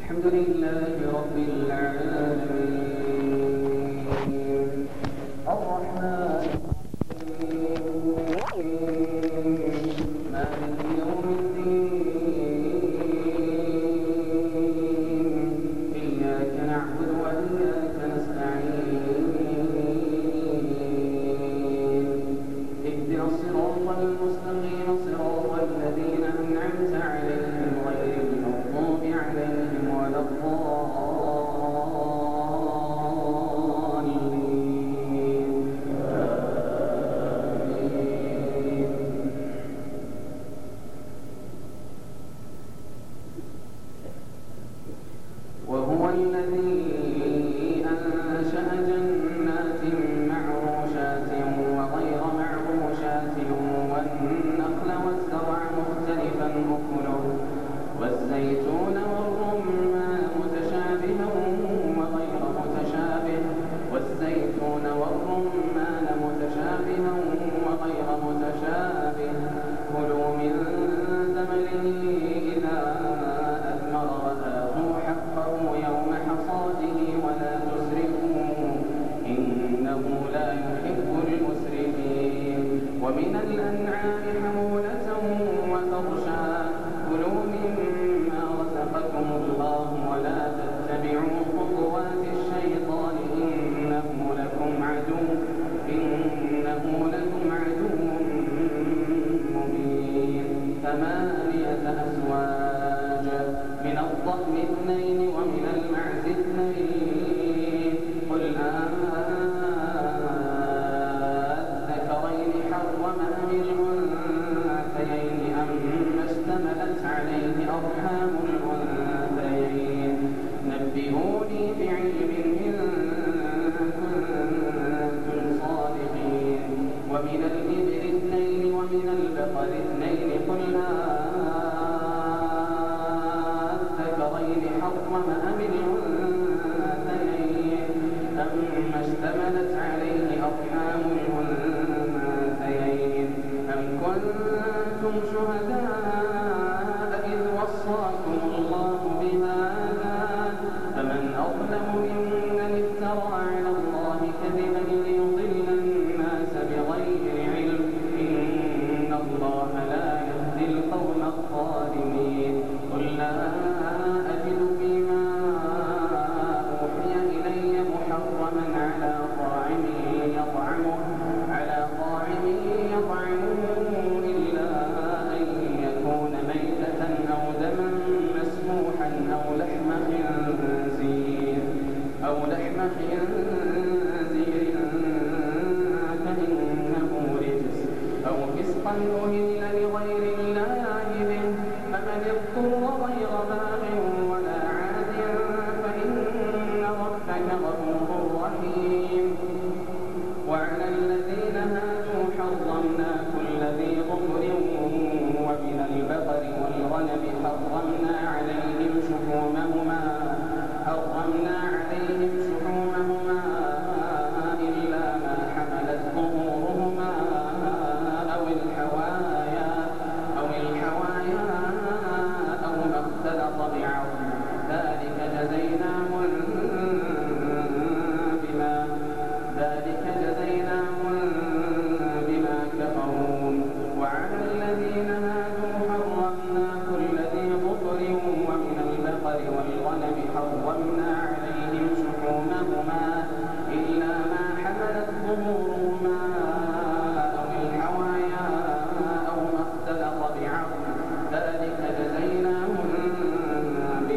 الحمد لله رب العالمين الرحمن الرحيم مالك يوم الدين إياك نعبد وإياك نستعين اهدنا الصراط المستقيم صراط الذين أنعمت عليهم غير المغضوب عليهم ولا الضالين وهو الذي أنشأ جنات معروشات وغير معروشات والنخل والزرع مختلفا أكله والزيتون والرمان متشابها وغير متشابه كلوا من ثمره إذا أثمر وآتوا حقه يوم حصاده ولا تسرفوا إنه لا يحب المسرفين ومن الأنعام حمولة وفرشا كلوا مما رزقكم الله ولا تتبعوا خطوات الشيطان إنه لكم عدو مبين 8 أزواج من الضأن 2 ومن المعز 2 قل أذكرين حرم أم الأنثيين أما اشتملت عليه أرحام الأنثيين نبئوني بعلم إن كنتم صادقين ومن الإبل 2 ومن البقر 2 قل أذكرين حرم أم الأنثيين أما اشتملت عليه أرحام الأنثيين أم كنتم شهداء إذ وصاكم الله بهذا فمن أظلم ممن افترى على الله كذبا ليضل الناس بغير علم إن الله لا يهدي القوم الظالمين قل لا أجد فيما أوحي إلي محرما على طاعم يطعمه إلا أن يكون ميتة أو دما مسفوحا أو لحم خنزير فإنه رجس أو فسقا أهل لغير الله به فمن اضطر غير باغ ولا عاد فإن ربك غفور رحيم وعلى الذين هادوا حرمنا كل ذي ظفر ومن البقر والغنم حرمنا عليهم شحومهما إلا ما حملت ظهورهما أو الحوايا أو ما اختلط بعظم ذلك جزيناهم بما كفروا وعلى الذين هادوا حرمنا كل ذي ظفر ومن البقر والغنم حرمنا عليهم شحومهما إلا ما حملت ظهورهما أو الحوايا أو ما اختلط بعظم ذلك جزيناهم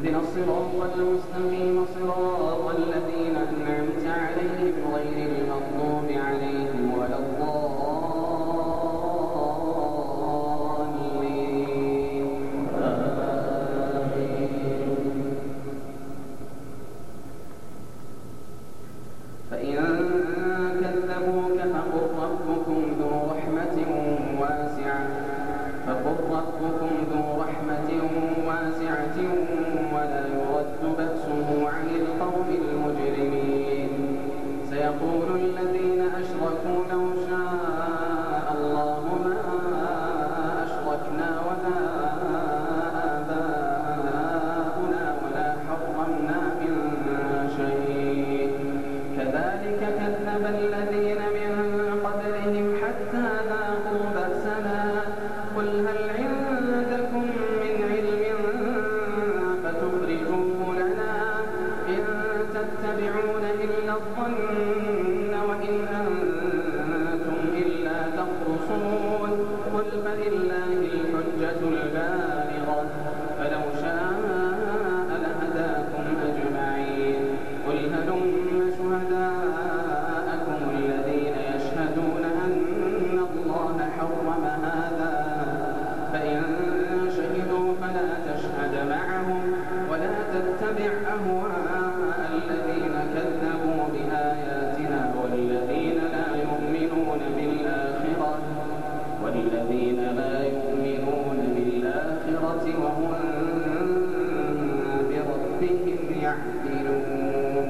اهدنا الصراط المستقيم صراط الذين أنعمت عليهم غير المغضوب عليهم ولا الضالين فإن كذبوك فقل ربكم ذو رحمة واسعة ولا يرد بأسه عن القوم المجرمين سيقول الذين أشركوا لو شاء الله ما أشركنا ولا آباؤنا ولا حرمنا من شيء كذلك كذب الذين من قبلهم حتى ذاقوا بأسنا قل هل عندكم من علم فتخرجوه لنا إن تتبعون إلا الظن وإن أنتم إلا تخرصون قل فلله الحجة البالغة فلو شاء لهداكم أجمعين قل هلم شهداءكم الذين يشهدون أن الله حرم هذا فإن شهدوا فلا تشهد معهم ولا تتبع أهواء الذين كذبوا بآياتنا والذين لا يؤمنون بالآخرة وهم بربهم يعدلون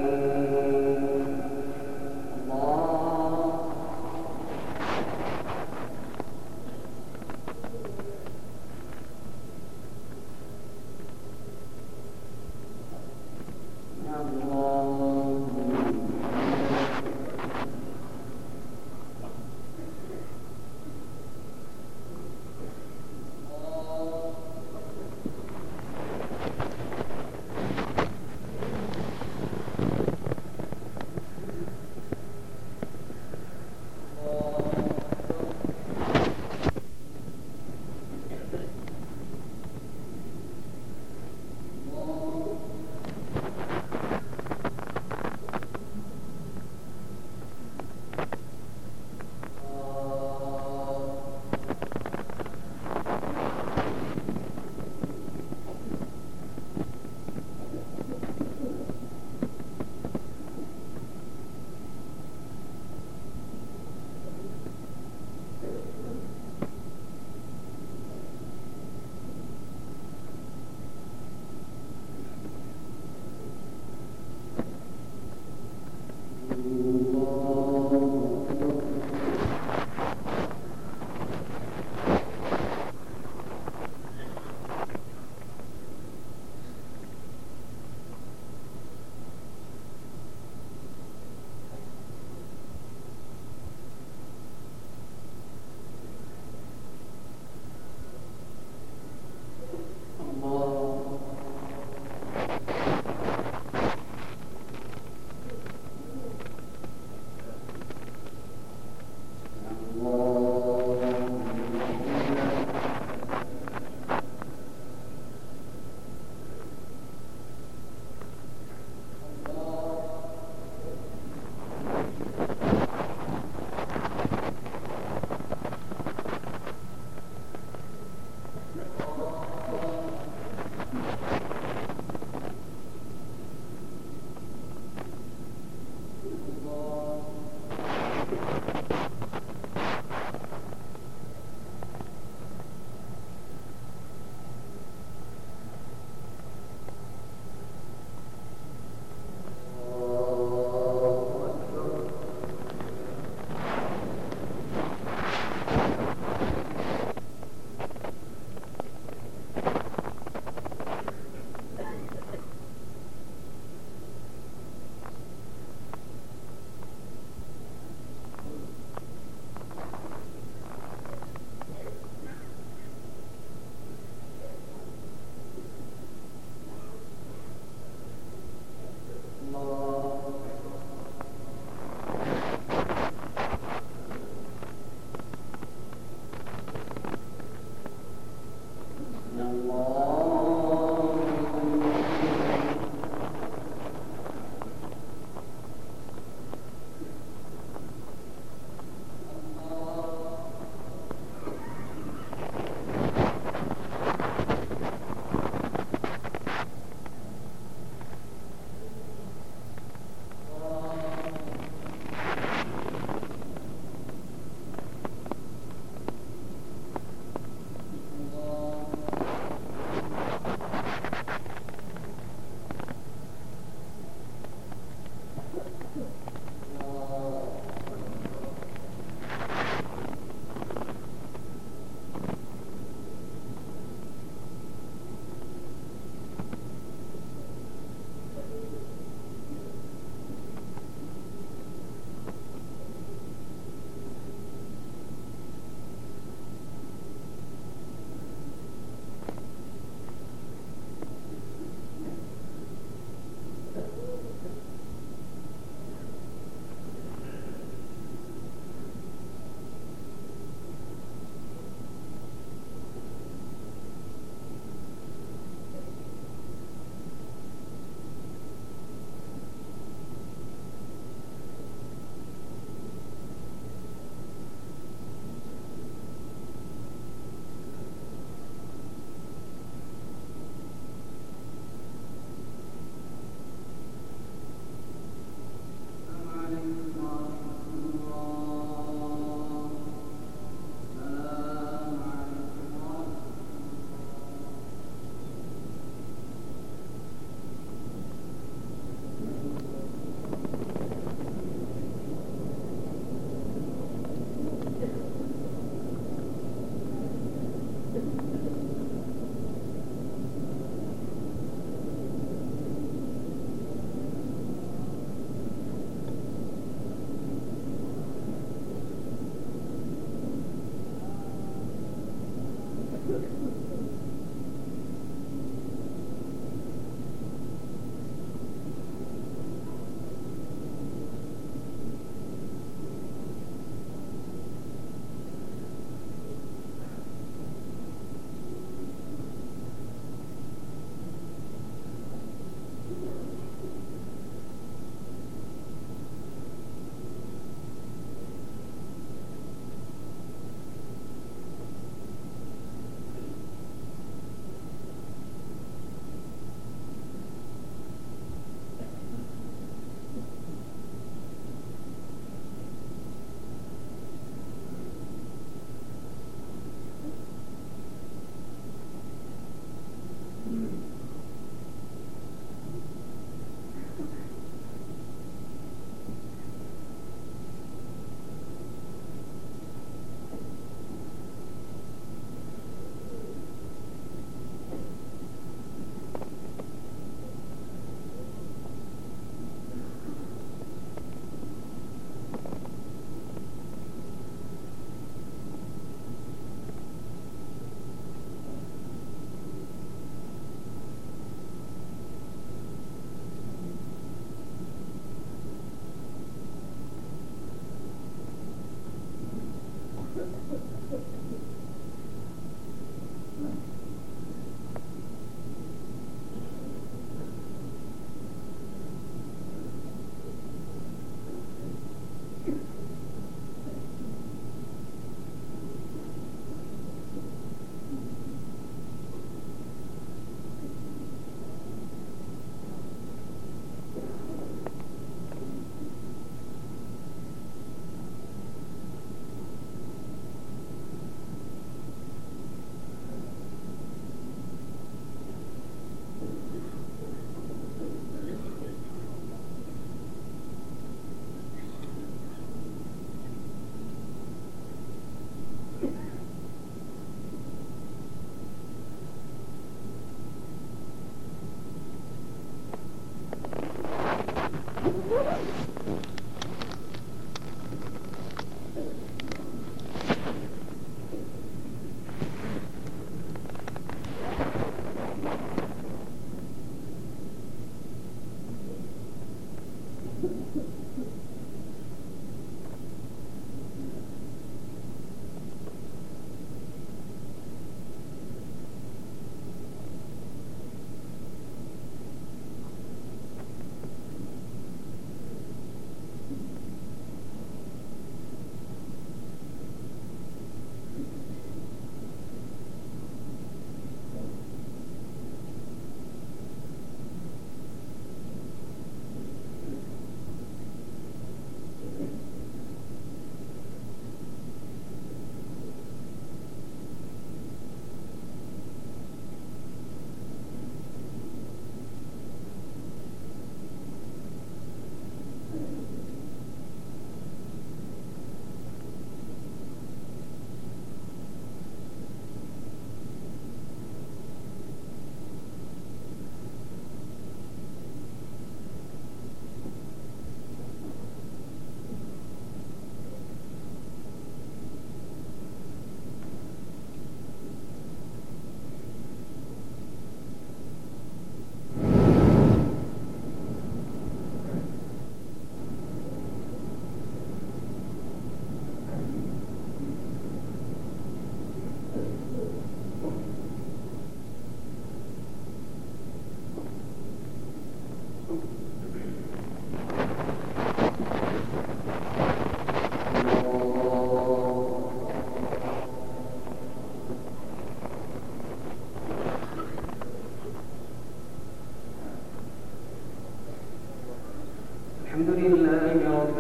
الحمد لله رب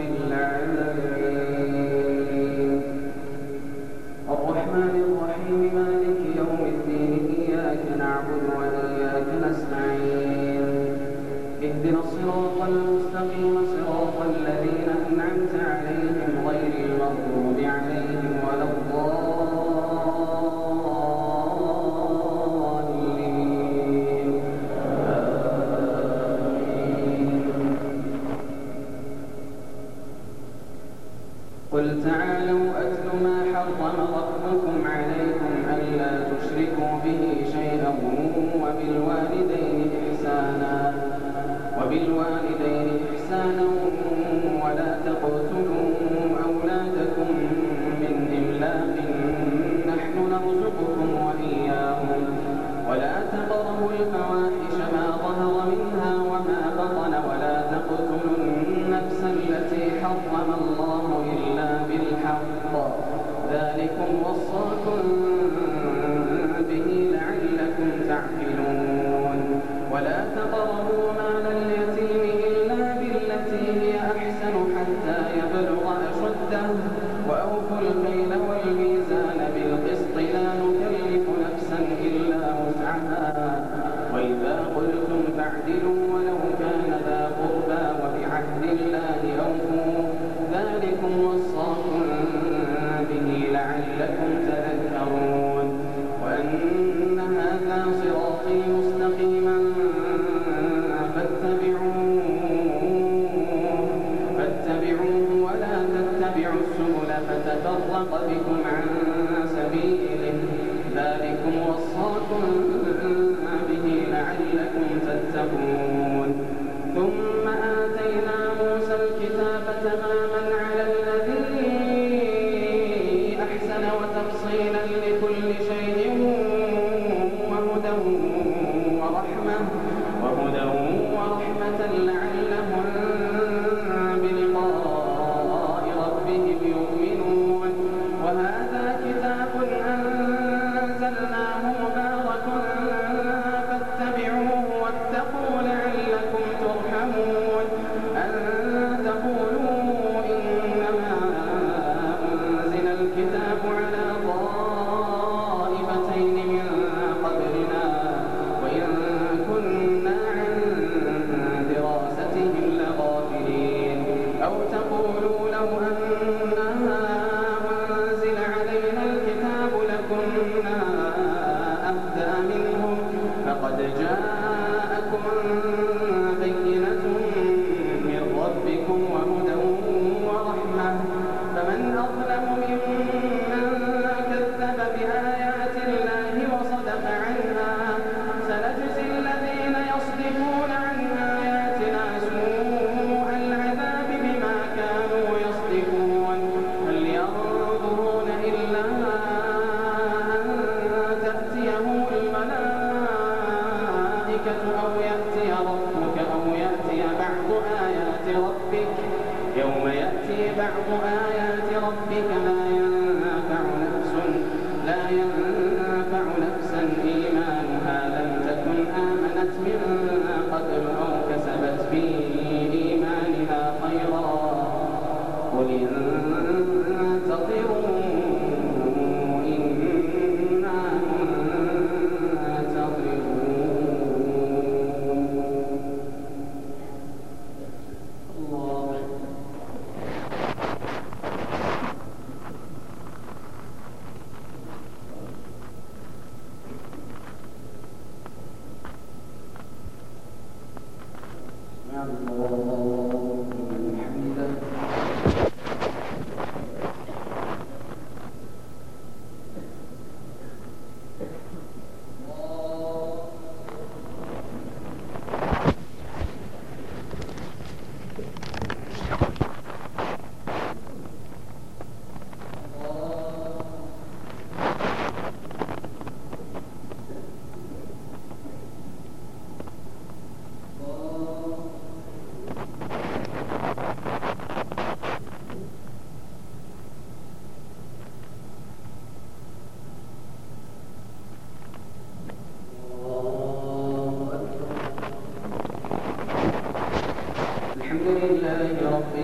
العالمين الرحمن الرحيم مالك يوم الدين إياك نعبد وإياك نستعين اهدنا الصراط المستقيم صراط الذين أنعمت عليهم غير المغضوب عليهم ولا قل تعالوا أتل ما حرم ربكم عليكم ألا تشركوا به شيئا وبالوالدين إحسانا ولا تقتلوا أولادكم من إملاق نحن نرزقكم وإياهم ولا تقربوا الفواحش ما ظهر منها وما بطن ولا تقتلوا النفس التي حرم الله إلا بالحق ذلكم وصاكم به لعلكم تعقلون ولا تقربوا مال اليتيم إلا بالتي هي أحسن حتى يبلغ أشده وأوفوا الكيل والميزان بالقسط لا نكلف نفسا إلا وسعها وإذا قلتم فاعدلوا ولو كان ذا قربى وبعهد الله أوفوا ذلكم وصاكم به لعلكم تذكرون وأن هذا صراطي مستقيما فاتبعوه ولا تتبعوا السبل فتفرق بكم عن سبيله ذلكم وصاكم به لعلكم تتقون ثم آتينا موسى الكتاب تماما على الذي أحسن وتفصيلا لكل شيء وهدى ورحمة لعلهم بلقاء ربهم يؤمنون وهذا كتاب أنزلناه مبارك فاتبعوه واتقوا لعلكم ترحمون أن تقولوا إنما أنزل الكتاب على طائفتين من قبلنا وإن كنا عن دراستهم بعض آيات ربك لا ينفع نفسا إيمانها لم تكن آمنت من قبل أو كسبت في إيمانها خيرا قل انتظروا إنا منتظرون. الحمد لله رب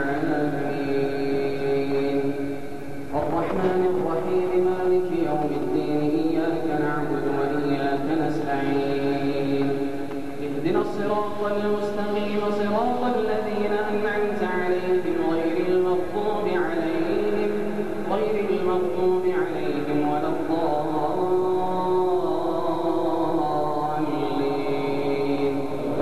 العالمين الرحمن الرحيم مالك يوم الدين إياك نعبد وإياك نستعين اهدنا الصراط المستقيم صراط الذين أنعمت عليهم غير المغضوب عليهم ولا الضالين.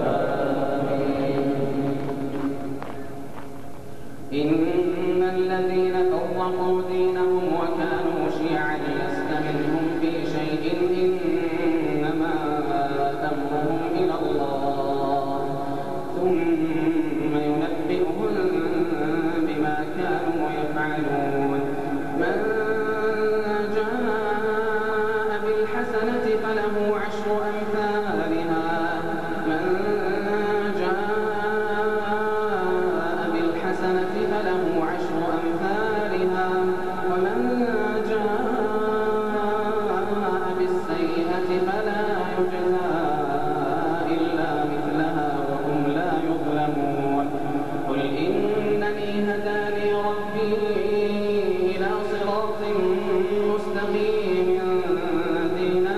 إن الذين فرقوا دينهم وكانوا شيعا لست منهم في شيء إنما أمرهم إلى الله ثم ينبئهم بما كانوا يفعلون. من جاء بالحسنة فله عشر أمثالها ومن جاء بالسيئة فلا يجزى إلا مثلها وهم لا يظلمون. قل إنني هداني ربي إلى صراط مستقيم دينا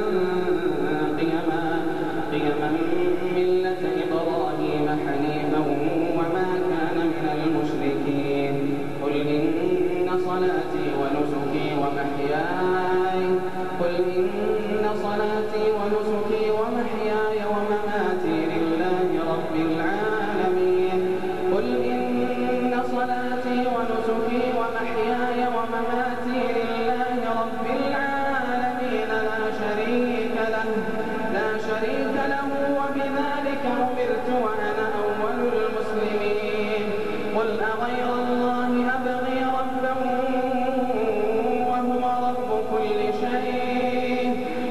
قيما ملة إبراهيم حنيفا وما كان من المشركين. قل إن صلاتي ونسكي ومحياي ومماتي لله رب العالمين. قل إن صلاتي ونسكي ومحياي ومماتي لله رب العالمين لا شريك له وبذلك أمرت وأنا أول المسلمين. قل أغير الله أبغي ربا وهو رب كل شيء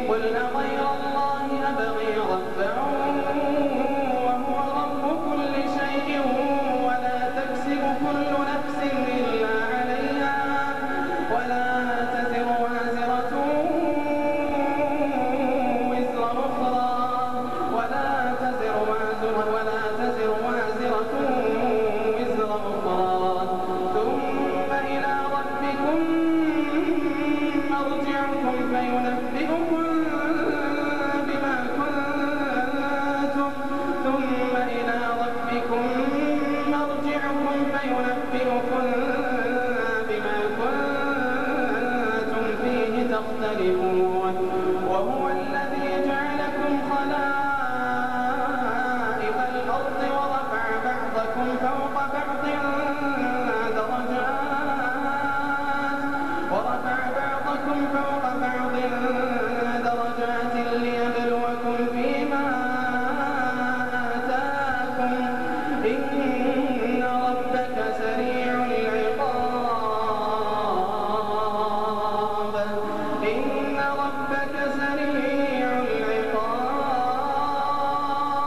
ولا تكسب كل نفس إلا عليها ولا تزر وازرة وزر أخرى ثم إلى ربكم مرجعكم فينبئكم بما كنتم فيه تختلفون. وهو الذي جعلكم خلائف الأرض ورفع بعضكم فوق بعض درجات ليبلوكم فيما آتاكم. إن ربك سريع العقاب إن ربك سريع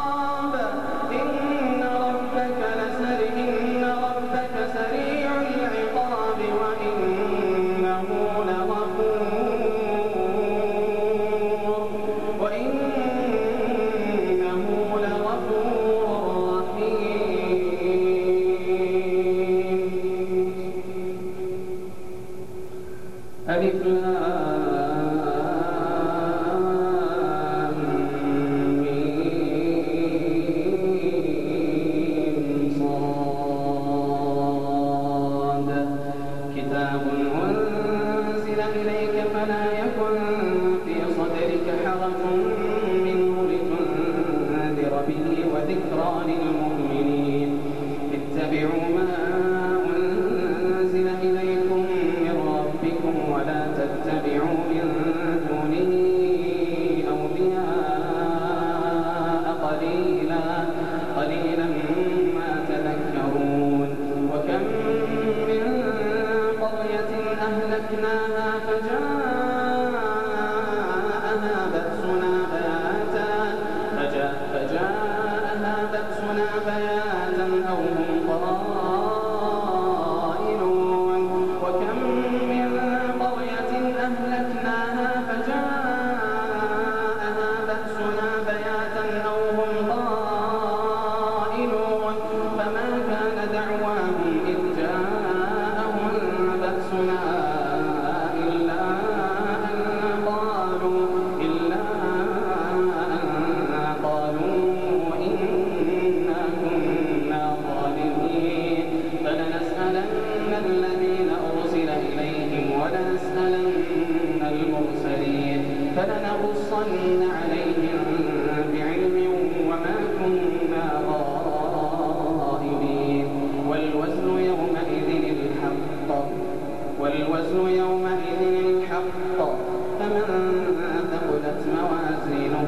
العقاب قليلا ما تذكرون وكم من قرية أهلكناها فجاءها بأسنا بياتا أو هم قائلون وكم من قرية أهلكناها فجاءها بأسنا بياتا أو هم قائلون فما كان دعواهم إذ جاءهم بأسنا إلا أن قالوا إنا كنا ظالمين فلنسألن الذين أرسل إليهم ولنسألن المرسلين فلنقصن عليهم بعلم وما كنا غائبين والوزن يومئذ الحق فمن ثقلت موازينه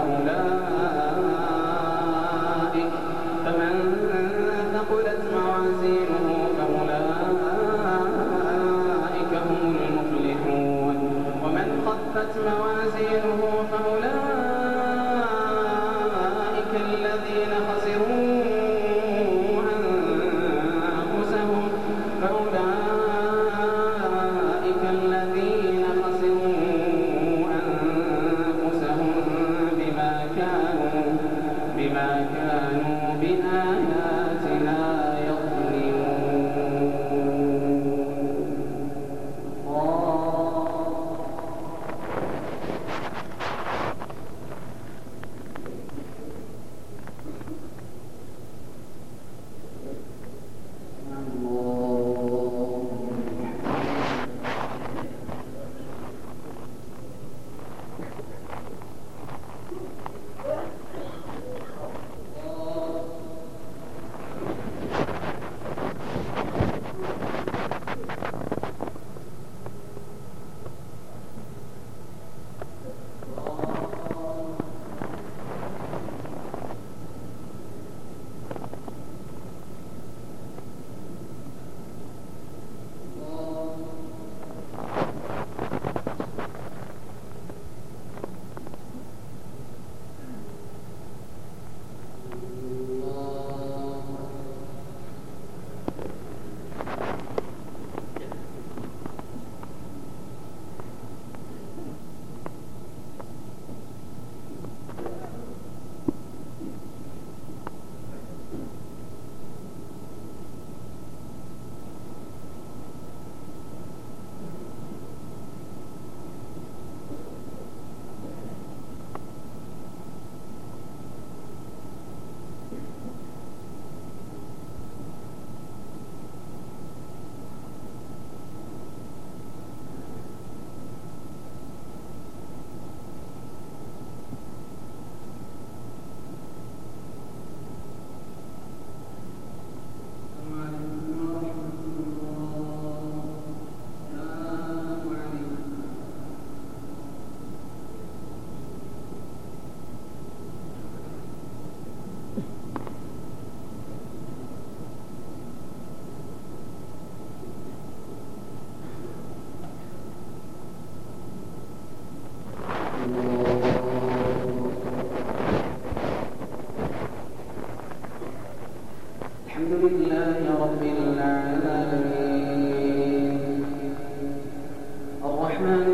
فأولئك هم المفلحون ومن خفت موازينه فأولئك الذين خسروا أنفسهم بما كانوا بآياتنا يظلمون. الحمد لله رب العالمين الرحمن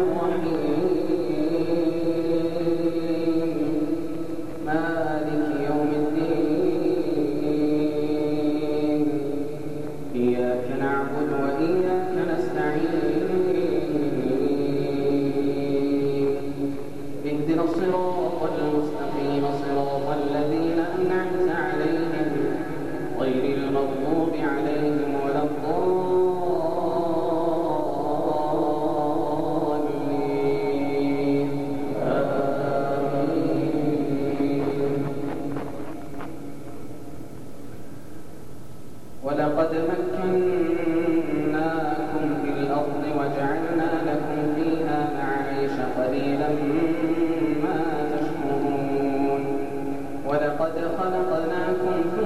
الرحيم مالك يوم الدين إياك نعبد وإياك نستعين اهدنا الصراط المستقيم صراط الذين أنعمت عليهم غير المغضوب عليهم ولا الضالين آمين. ولقد مكناكم في الأرض وجعلنا لكم فيها معايش قليلا ما تشكرون ولقد خلقناكم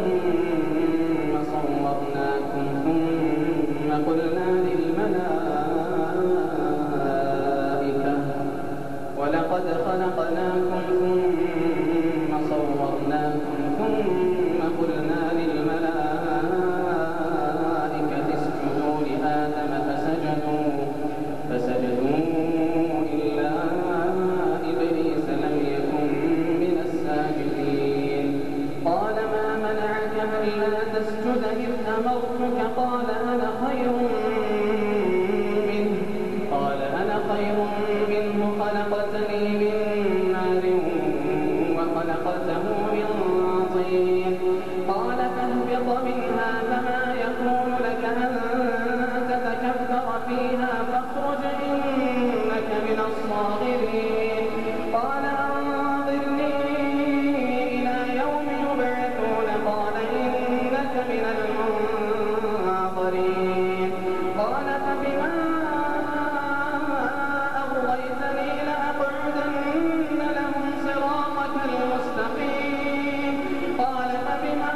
ألا تسجد إذ أمرتك قال أنا خير منه خلقتني من نار وخلقته من طين قال فاهبط منها فما يكون لك أن تتكبر فيها فاخرج إنك من الصاغرين قال أنظرني إلى يوم يبعثون قال إنك من المنظرين قال فبما أغويتني لأقعدن لهم صراطك المستقيم قال فبما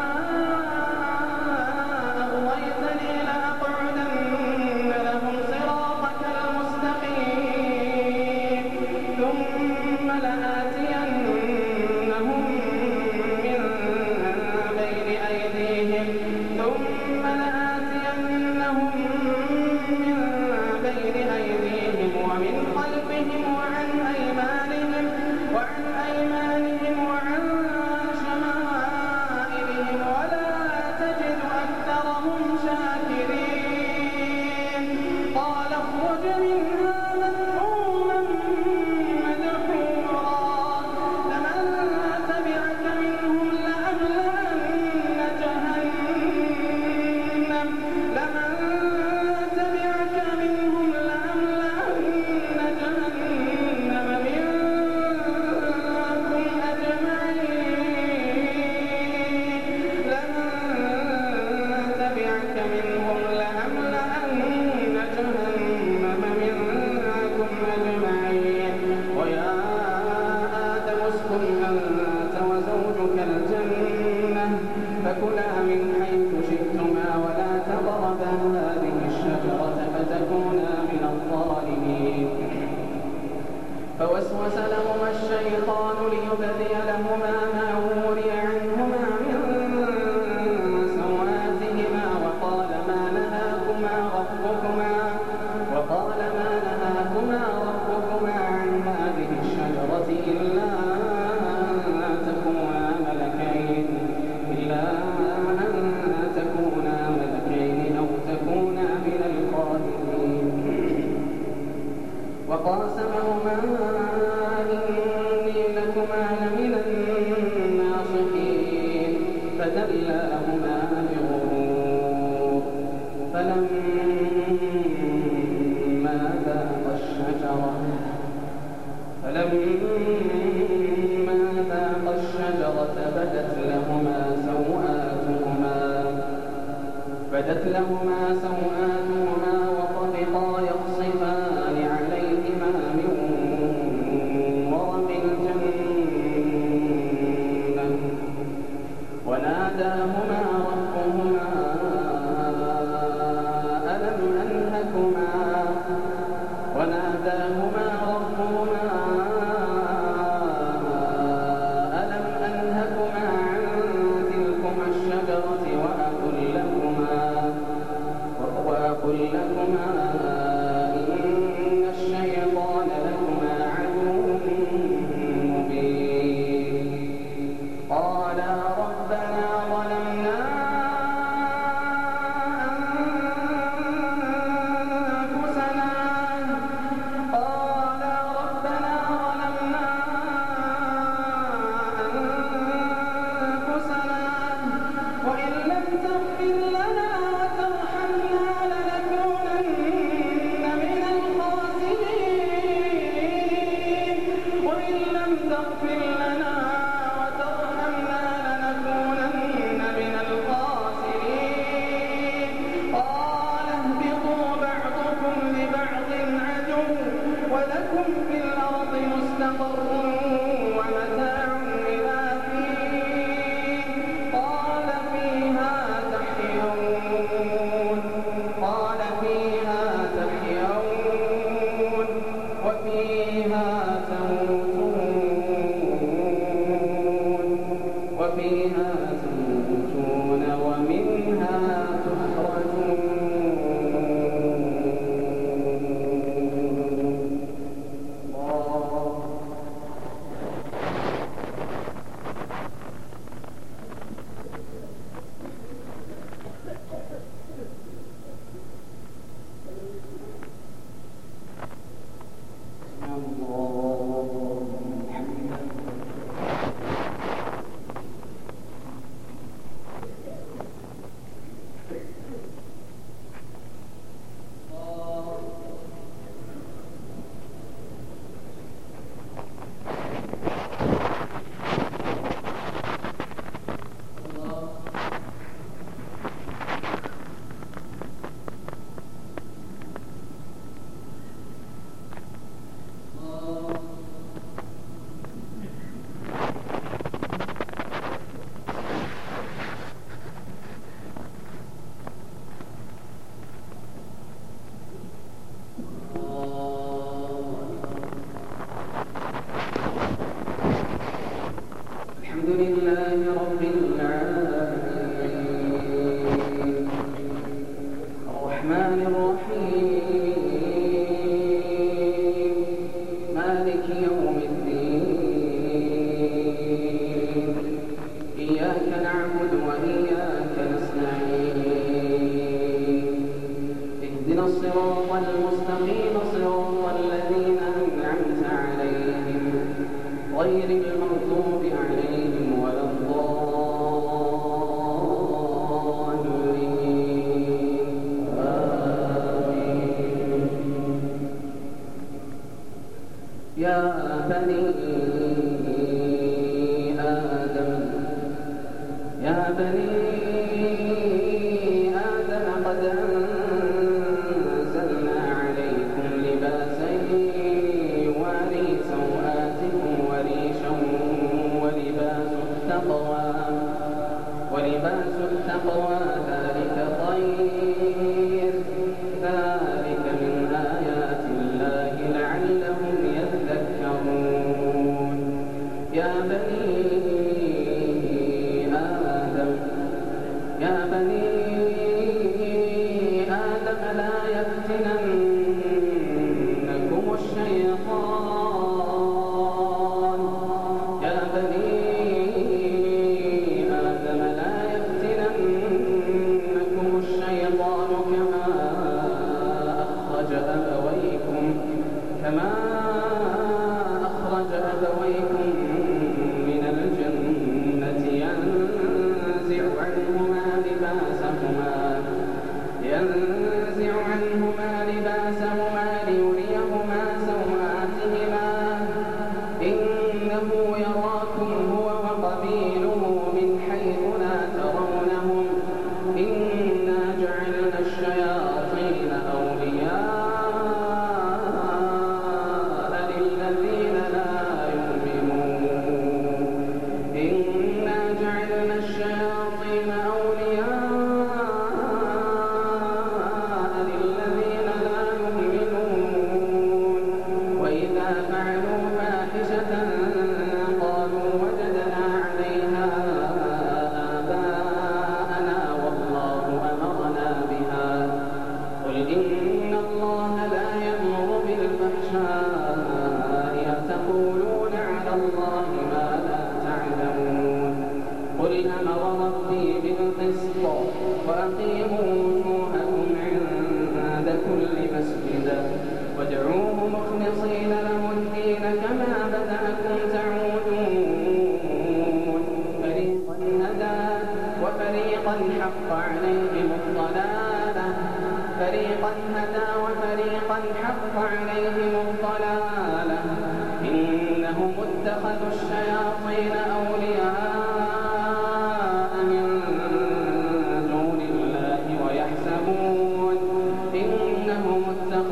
أغويتني لأقعدن لهم صراطك المستقيم ثم لآتينهم من بين أيديهم ومن خلفهم وعن أيمانهم وعن شمائلهم ولا تجد أكثرهم شاكرين قال اخرج منها مذءوما مدحورا لمن تبعك منهم لأملأن جهنم منكم أجمعين ويا آدم اسكن أنت وزوجك الجنة فكلا من حيث شئتما ولا تقربا هذه الشجرة فتكونا من الظالمين فوسوس لهما الشيطان ليبدي لهما ما وري عنهما من سوآتهما وقال ما نهاكما ربكما عن هذه الشجرة إلا أن تكونا ملكين أو تكونا من الخالدين وقاسمهما إني لكما لمن الناصحين فدلاهما بغرور فلما ذاقا الشجرة بدت لهما سوآتهما وطفقا يخصفان عليهما من ورق الجنة وناداهما ربهما ألم أنهكما عن تلكما الشجرة وأقل لكما إن الشيطان لكما عدو مبين قالا ربنا ظلمنا أنفسنا وإن المستقيم صراط الذين أنعمت عليهم غير المغضوب عليهم ولا الضالين آمين. يا بني آدم قد أنزلنا عليكم لباسا يواري سوآتكم وريشا ولباس التقوى ذلك خير ذلك من آيات الله لعلهم يذكرون. يا بني آدم لا يفتننكم الشيطان كما أخرج أبويكم من الجنة ينزع عنهما لباسهما ليريهما سوآتهما إنه يراكم هو وقبيله من حيث لا ترونهم إنا جعلنا الشياطين أولياء للذين لا يؤمنون وإذا فعلوا فاحشة قالوا وجدنا عليها آباءنا والله أمرنا بها قل إن الله لا يأمر بالفحشاء أتقولون على الله ما لا تعلمون قل أمر ربي بالقسط وأقيموا وجوهكم عند كل مسجد وادعوه مخلصين له الدين كما بدأكم تعودون فريقا هدى وفريقا حق عليهم الضلالة إنهم اتخذوا الشياطين أولياء من دون الله ويحسبون أنهم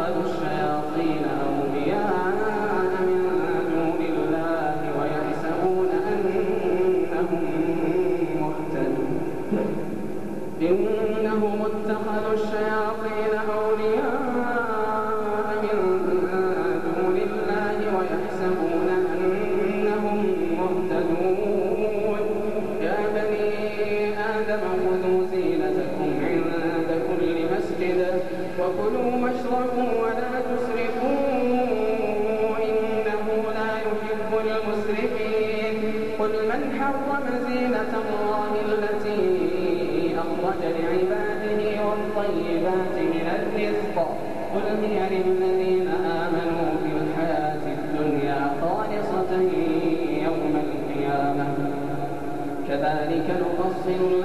اتخذوا الشياطين أولياء من دون الله ويحسبون أنهم مهتدون يا بني آدم خذوا زينتكم عند كل مسجد وكلوا واشربوا ولا تسرفوا إنه لا يحب المسرفين قل من حرم زينة الله التي أخرج لعباده والطيبات من الرزق قل هي للذين آمنوا في الحياة الدنيا خالصة يوم القيامة كذلك نفصل